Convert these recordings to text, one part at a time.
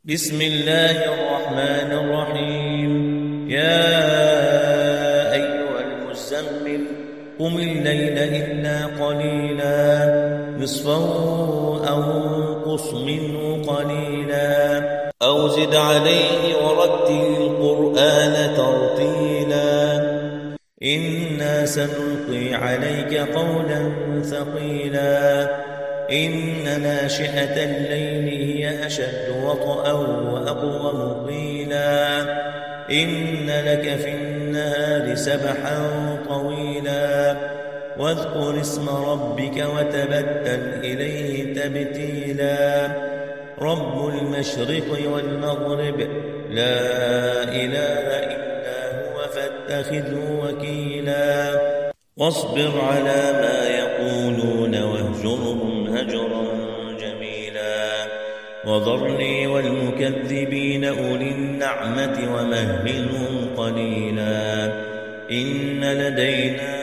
بسم الله الرحمن الرحيم. يا أيها المزمل قم الليل إلا قليلا نصفه أو انقص منه قليلا أو زد عليه ورتل القرآن ترتيلا إنا سنلقي عليك قولا ثقيلا إن ناشئة الليل هي أشد وطئا وأقوم قيلا إن لك في النهار سبحا طويلا واذكر اسم ربك وتبتل إليه تبتيلا رب المشرق والمغرب لا إله إلا هو فاتخذه وكيلا واصبر على ما يقولون واهجرهم هجرا جميلا وذرني والمكذبين أولي النعمة ومهلهم قليلا إن لدينا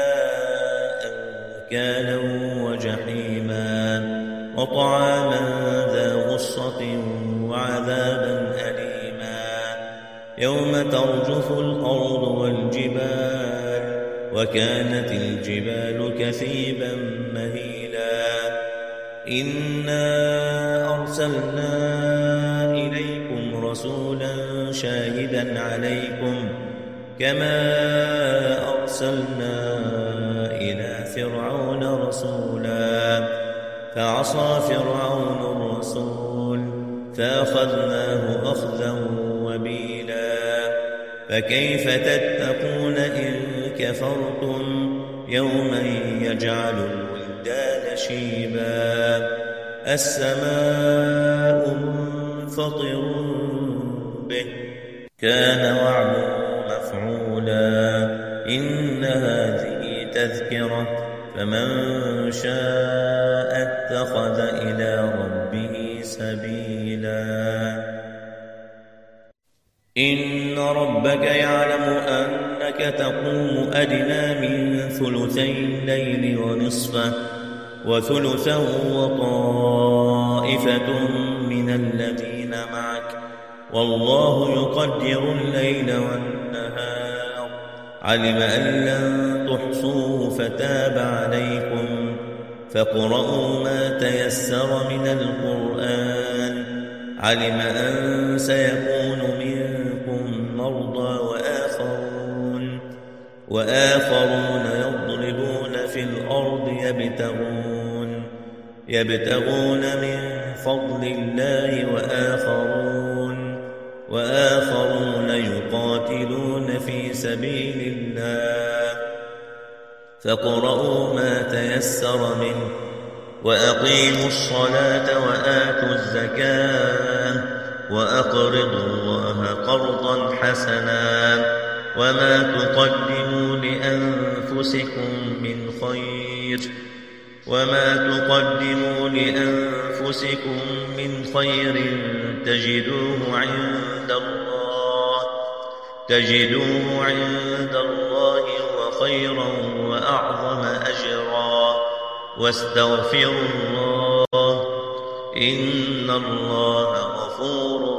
أنكالا وجحيما وطعاما ذا غصة وعذابا أليما يوم ترجف الأرض والجبال وكانت الجبال كثيبا مهيلا إنا أرسلنا إليكم رسولا شاهدا عليكم كما أرسلنا إلى فرعون رسولا فعصى فرعون الرسول فأخذناه أخذا وبيلا فكيف تتقون إن كفرتم يوما يجعل الولدان شيبا السماء منفطر به كان وعده مفعولا إن هذه تذكرة فمن شاء اتخذ إلى ربه سبيلا إن ربك يعلم أنك تقوم أدنى من ثلثي الليل ونصفه وثلثه وطائفة من الذين معك والله يقدر الليل والنهار علم أن لن تحصوه فتاب عليكم فاقرؤوا ما تيسر من القرآن علم أن سيكون منكم مرضى وآخرون يضربون في الأرض يبتغون من فضل الله وآخرون يقاتلون في سبيل الله فاقرؤوا ما تيسر منه وأقيموا الصلاة وآتوا الزكاة وأقرضوا الله قرضا حسنا وما تقدموا لأنفسكم من خير تجدوه عند الله وخيرا وأعظم أجرا واستغفروا الله إن الله غفور